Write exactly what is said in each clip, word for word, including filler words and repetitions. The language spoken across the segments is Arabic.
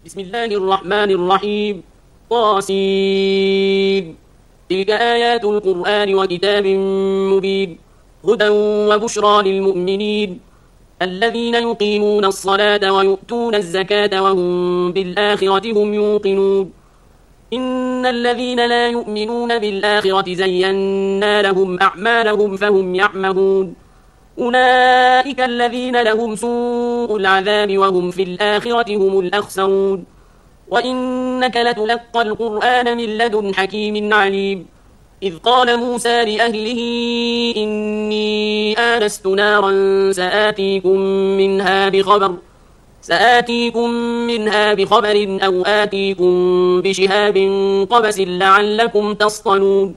بسم الله الرحمن الرحيم. طاسين. تلك آيات القرآن وكتاب مبين هدى وبشرى للمؤمنين الذين يقيمون الصلاة ويؤتون الزكاة وهم بالآخرة هم يوقنون. إن الذين لا يؤمنون بالآخرة زينا لهم أعمالهم فهم يعمهون. أولئك الذين لهم سوء العذاب وهم في الآخرة هم الأخسرون. وإنك لتلقى القرآن من لدن حكيم عليم. إذ قال موسى لأهله إني آنست نارا سآتيكم منها بخبر سآتيكم منها بخبر أو آتيكم بشهاب قبس لعلكم تصطلون.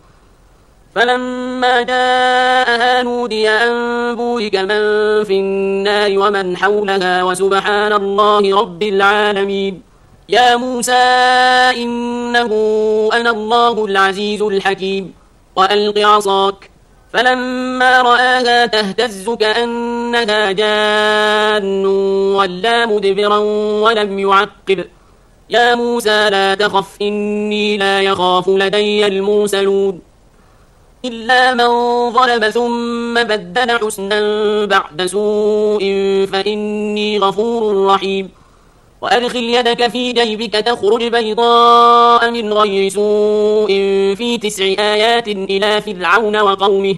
فلما جاءها نودي أن بورك من في النار ومن حولها وسبحان الله رب العالمين. يا موسى إنه أنا الله العزيز الحكيم وألق عصاك. فلما رآها تهتز كأنها جان ولا مدبرا ولم يعقب. يا موسى لا تخف إني لا يخاف لدي المرسلون. إلا من ظلم ثم بدل حسنا بعد سوء فإني غفور رحيم. وأدخل يدك في جيبك تخرج بيضاء من غير سوء في تسع آيات إلى فرعون وقومه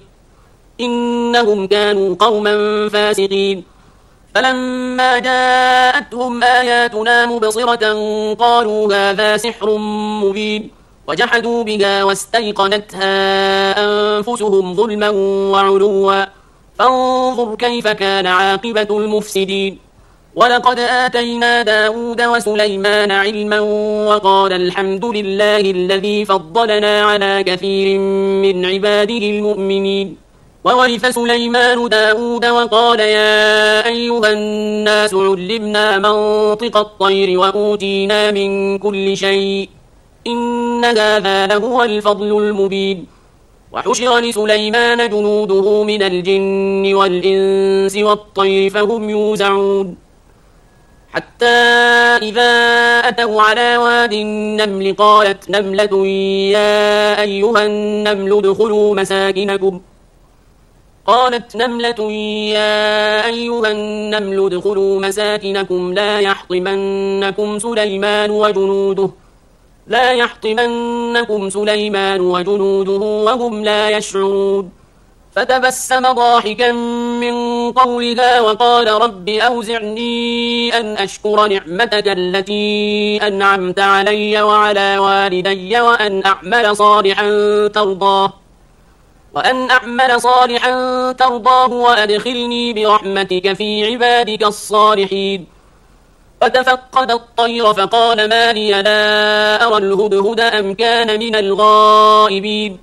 إنهم كانوا قوما فاسقين. فلما جاءتهم آياتنا مبصرة قالوا هذا سحر مبين وجحدوا بها واستيقنتها أنفسهم ظلما وعلوا فانظر كيف كان عاقبة المفسدين. ولقد آتينا داود وسليمان علما وقال الحمد لله الذي فضلنا على كثير من عباده المؤمنين. وورث سليمان داود وقال يا أيها الناس علمنا منطق الطير وأوتينا من كل شيء إن هذا لهو الفضل المبين. وحشر لسليمان جنوده من الجن والإنس والطير فهم يوزعون. حتى إذا أتوا على واد النمل قالت نملة يا أيها النمل ادخلوا مساكنكم قالت نملة يا أيها النمل ادخلوا مساكنكم لا يحطمنكم سليمان وجنوده لا يحطمنكم سليمان وجنوده وهم لا يشعرون. فتبسم ضاحكا من قولها وقال رب أوزعني أن أشكر نعمتك التي أنعمت علي وعلى والدي وأن أعمل صالحا ترضاه وأن أعمل صالحا ترضاه وأدخلني برحمتك في عبادك الصالحين. فتفقد الطير فقال ما لي لا أرى الهدهد أم كان من الغائبين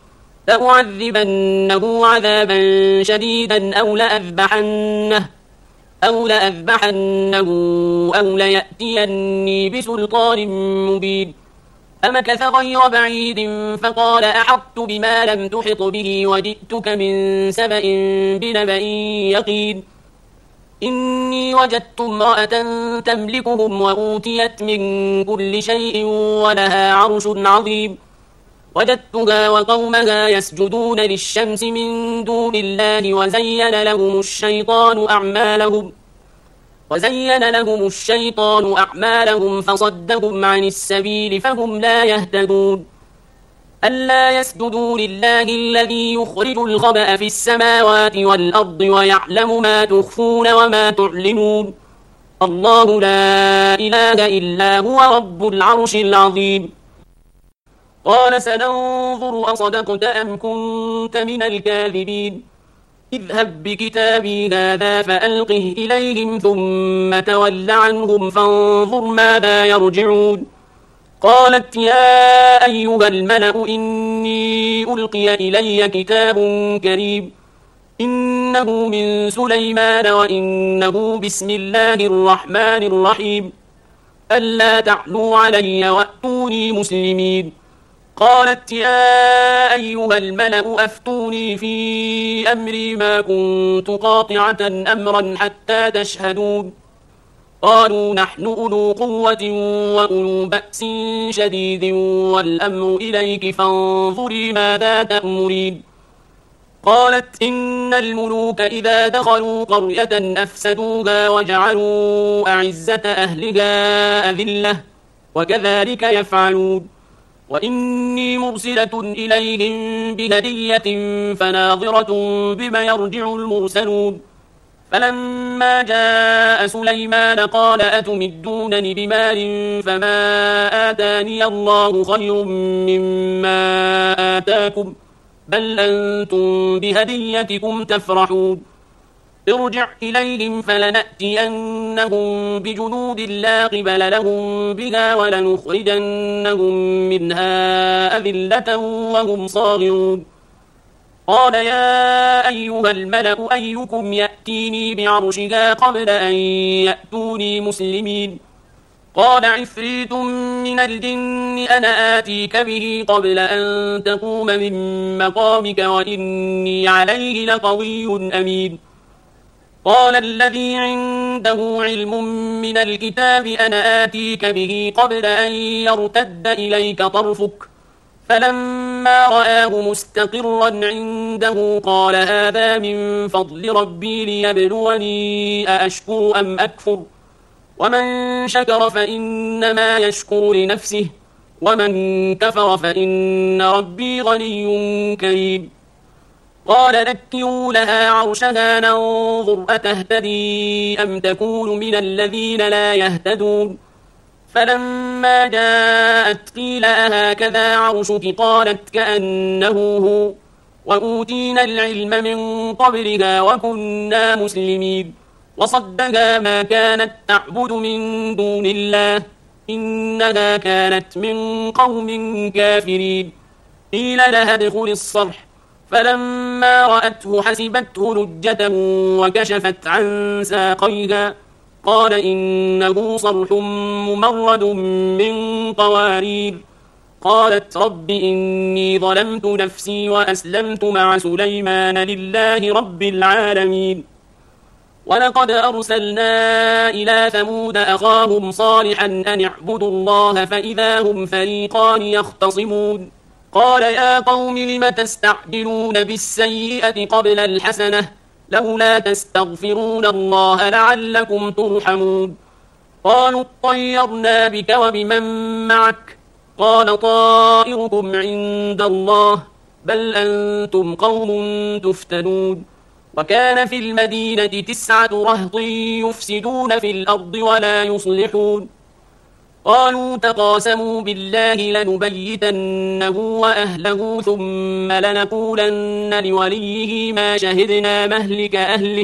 لأعذبنه عذابا شديدا أو لأذبحنه أو لأذبحنه أو ليأتيني بسلطان مبين. فمكث غير بعيد فقال أحطت بما لم تحط به وجئتك من سبأ بنبأ يقين. إني وجدت امرأة تملكهم وأوتيت من كل شيء ولها عرش عظيم. وجدتها وقومها يسجدون للشمس من دون الله وزين لهم الشيطان أعمالهم وزين لهم الشيطان أعمالهم فصدهم عن السبيل فهم لا يهتدون. ألا يسجدوا لله الذي يخرج الخبأ في السماوات والأرض ويعلم ما تخفون وما تعلنون. الله لا إله إلا هو رب العرش العظيم. قال سننظر أصدقت أم كنت من الكاذبين. اذهب بكتابي هذا فألقه إليهم ثم تول عنهم فانظر ماذا يرجعون. قالت يا أيها الملأ إني ألقي إلي كتاب كريم إنه من سليمان وإنه بسم الله الرحمن الرحيم ألا تعلوا علي وأتوني مسلمين. قالت يا أيها الملأ أفتوني في أمري ما كنت قاطعة أمرا حتى تشهدون. قالوا نحن أولو قوة وأولو بأس شديد والأمر إليك فانظري ماذا تأمرين قالت إن الملوك إذا دخلوا قرية أفسدوها وجعلوا أعزة أهلها أذلة وكذلك يفعلون وإني مرسلة إليهم بهدية فناظرة بما يرجع المرسلون فلما جاء سليمان قال أتمدونني بمال فما آتاني الله خير مما آتاكم بل أنتم بهديتكم تفرحون ارجع إليهم فلنأتينهم بجنود لا قبل لهم بها ولنخرجنهم منها أذلة وهم صاغرون قال يا أيها الملأ أيكم يأتيني بعرشها قبل أن يأتوني مسلمين قال عفريت من الجن أنا آتيك به قبل أن تقوم من مقامك وإني عليه لقوي أمين قال الذي عنده علم من الكتاب أنا آتيك به قبل أن يرتد إليك طرفك فلما رآه مستقرا عنده قال هذا من فضل ربي ليبلوني أأشكر أم أكفر ومن شكر فإنما يشكر لنفسه ومن كفر فإن ربي غني كريم قال نكروا لها عرشها ننظر أتهتدي أم تكون من الذين لا يهتدون فلما جاءت قيل أهكذا عرشك قالت كأنه هو وأوتينا العلم من قبلها وكنا مسلمين وصدها ما كانت تعبد من دون الله إنها كانت من قوم كافرين قيل لها ادخل الصرح فلما رأته حسبته لجة وكشفت عن ساقيها قال إنه صرح ممرد من قوارير قالت رب إني ظلمت نفسي وأسلمت مع سليمان لله رب العالمين ولقد أرسلنا إلى ثمود أخاهم صالحا أن اعبدوا الله فإذا هم فريقان يختصمون قال يا قوم لم تستعجلون بالسيئة قبل الحسنة لولا تستغفرون الله لعلكم ترحمون قالوا اطيرنا بك وبمن معك قال طائركم عند الله بل أنتم قوم تفتنون وكان في المدينة تسعة رهط يفسدون في الأرض ولا يصلحون قالوا تقاسموا بالله لنبيتنه وأهله ثم لنقولن لوليه ما شهدنا مهلك أهله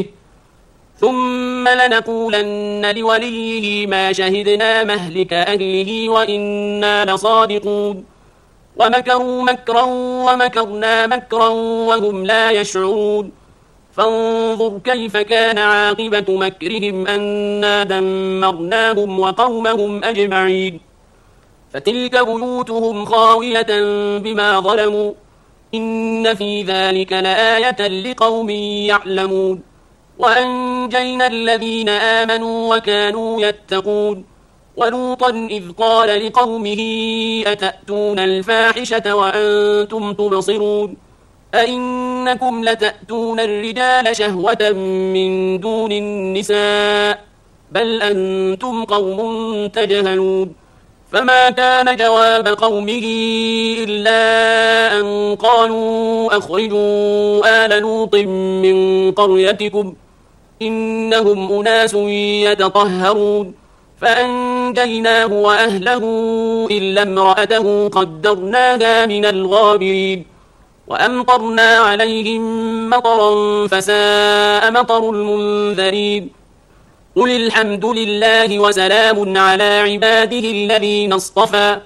ثم لنقولن لوليه ما شهدنا مهلك أهله وإنا لصادقون ومكروا مكرا ومكرنا مكرا وهم لا يشعرون فانظر كيف كان عاقبة مكرهم أنا دمرناهم وقومهم أجمعين فتلك بيوتهم خاوية بما ظلموا إن في ذلك لآية لقوم يعلمون وأنجينا الذين آمنوا وكانوا يتقون ولوطا إذ قال لقومه أتأتون الفاحشة وأنتم تبصرون أئنكم لتأتون الرجال شهوة من دون النساء بل أنتم قوم تجهلون فما كان جواب قومه إلا أن قالوا أخرجوا آل لوط من قريتكم إنهم أناس يتطهرون فأنجيناه وأهله إلا امرأته قدرناها من الغابرين وأمطرنا عليهم مطرا فساء مطر المنذرين قل الحمد لله وسلام على عباده الذين اصطفى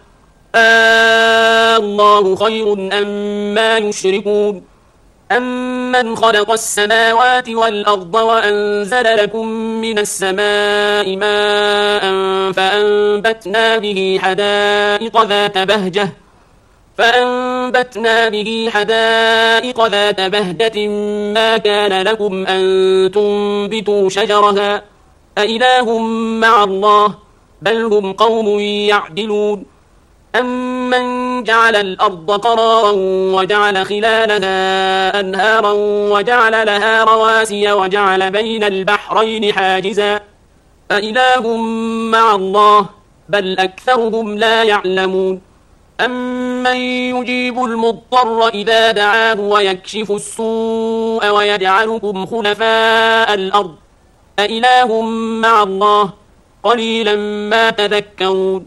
آه الله خير أما يشركون أمن خلق السماوات والأرض وأنزل لكم من السماء ماء فأنبتنا به حدائق ذات بهجة فأنبتنا به حدائق ذات بهجة ما كان لكم أن تنبتوا شجرها أإله مع الله بل هم قوم يعدلون أمن جعل الأرض قرارا وجعل خلالها أنهارا وجعل لها رواسي وجعل بين البحرين حاجزا أإله مع الله بل أكثرهم لا يعلمون أمن يجيب المضطر إذا دعاه ويكشف السوء ويجعلكم خلفاء الأرض أإله مع الله قليلا ما تذكرون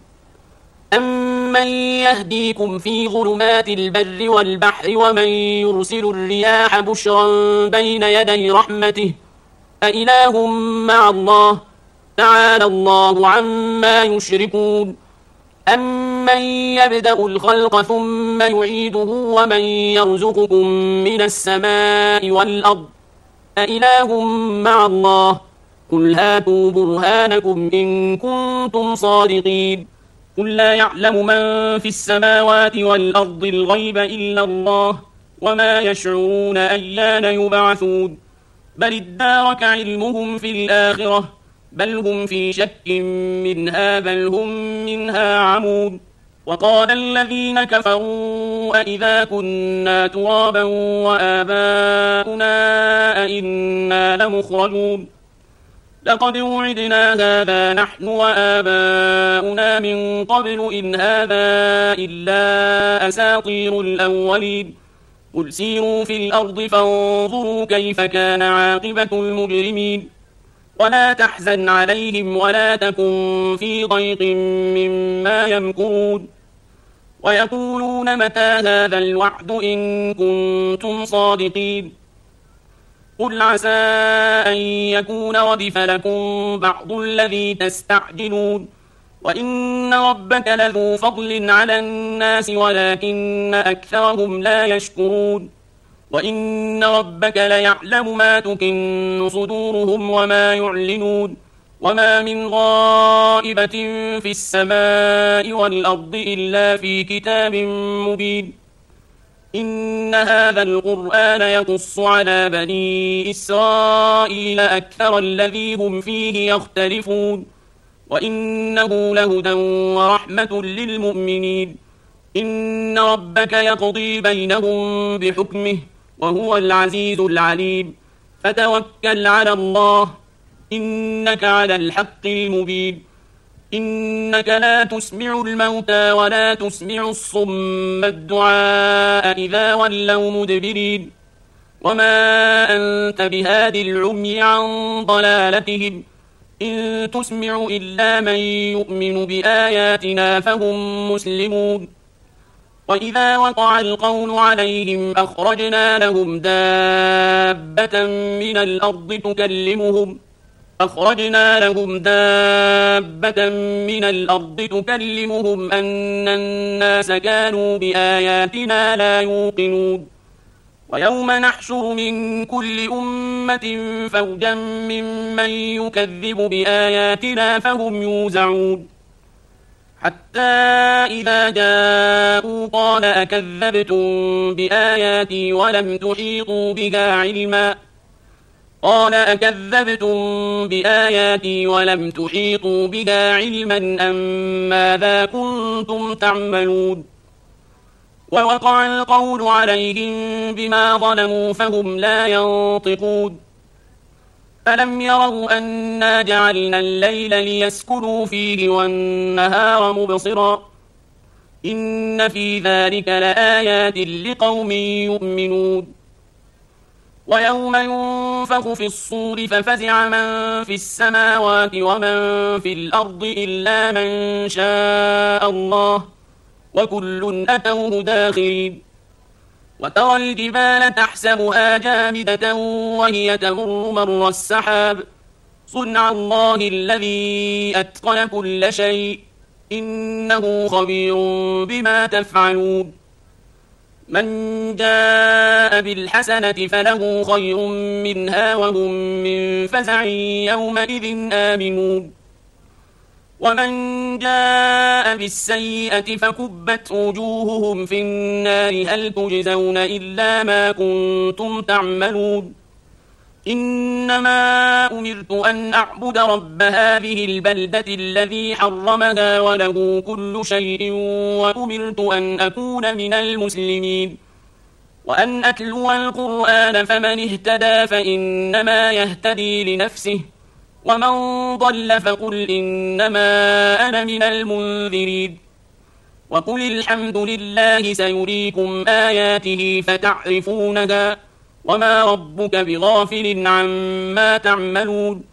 أمن يهديكم في ظلمات البر والبحر ومن يرسل الرياح بشرا بين يدي رحمته أإله مع الله تعالى الله عما يشركون أمن يبدأ الخلق ثم يعيده ومن يرزقكم من السماء والأرض أإله مع الله قل هاتوا برهانكم إن كنتم صادقين قل لا يعلم من في السماوات والأرض الغيب إلا الله وما يشعرون أيان يبعثون بل ادارك علمهم في الآخرة بل هم في شك منها بل هم منها عمون وقال الذين كفروا أئذا كنا ترابا وآباؤنا أئنا لمخرجون لقد وعدنا هذا نحن وآباؤنا من قبل إن هذا إلا أساطير الأولين قل سيروا في الأرض فانظروا كيف كان عاقبة المجرمين ولا تحزن عليهم ولا تكن في ضيق مما يمكرون ويقولون متى هذا الوعد إن كنتم صادقين قل عسى أن يكون ردف لكم بعض الذي تستعجلون وإن ربك لذو فضل على الناس ولكن أكثرهم لا يشكرون وإن ربك ليعلم ما تكن صدورهم وما يعلنون وما من غائبة في السماء والأرض إلا في كتاب مبين إن هذا القرآن يقص على بني إسرائيل أكثر الذي هم فيه يختلفون وإنه لهدى ورحمة للمؤمنين إن ربك يقضي بينهم بحكمه وهو العزيز العليم فتوكل على الله إنك على الحق المبين إنك لا تسمع الموتى ولا تسمع الصم الدعاء إذا ولوا مدبرين وما أنت بهادي العمي عن ضلالتهم إن تسمع إلا من يؤمن بآياتنا فهم مسلمون وإذا وقع القول عليهم أخرجنا لهم دابة من الأرض تكلمهم أخرجنا لهم دابة من الأرض تكلمهم أن الناس كانوا بآياتنا لا يوقنون ويوم نحشر من كل أمة فوجا ممن يكذب بآياتنا فهم يوزعون حتى إذا جاءوا قال أكذبتم بآياتي ولم تحيطوا بها علما قال أكذبتم بآياتي ولم تحيطوا بها علما أم ماذا كنتم تعملون ووقع القول عليهم بما ظلموا فهم لا ينطقون ألم يروا أنا جعلنا الليل ليسكنوا فيه والنهار مبصرا إن في ذلك لآيات لقوم يؤمنون ويوم ينفخ في الصور ففزع من في السماوات ومن في الأرض إلا من شاء الله وكل أتوه داخرين وترى الجبال تحسبها جامدة وهي تمر مر السحاب صنع الله الذي أتقن كل شيء إنه خبير بما تفعلون من جاء بالحسنة فله خير منها وهم من فزع يومئذ آمنون ومن جاء بالسيئة فكبت وجوههم في النار هل تجزون إلا ما كنتم تعملون إنما أمرت أن أعبد رب هذه البلدة الذي حرمها وله كل شيء وأمرت أن أكون من المسلمين وأن أتلو القرآن فمن اهتدى فإنما يهتدي لنفسه ومن ضل فقل إنما أنا من المنذرين وقل الحمد لله سيريكم آياته فتعرفونها وما ربك بغافل عما تعملون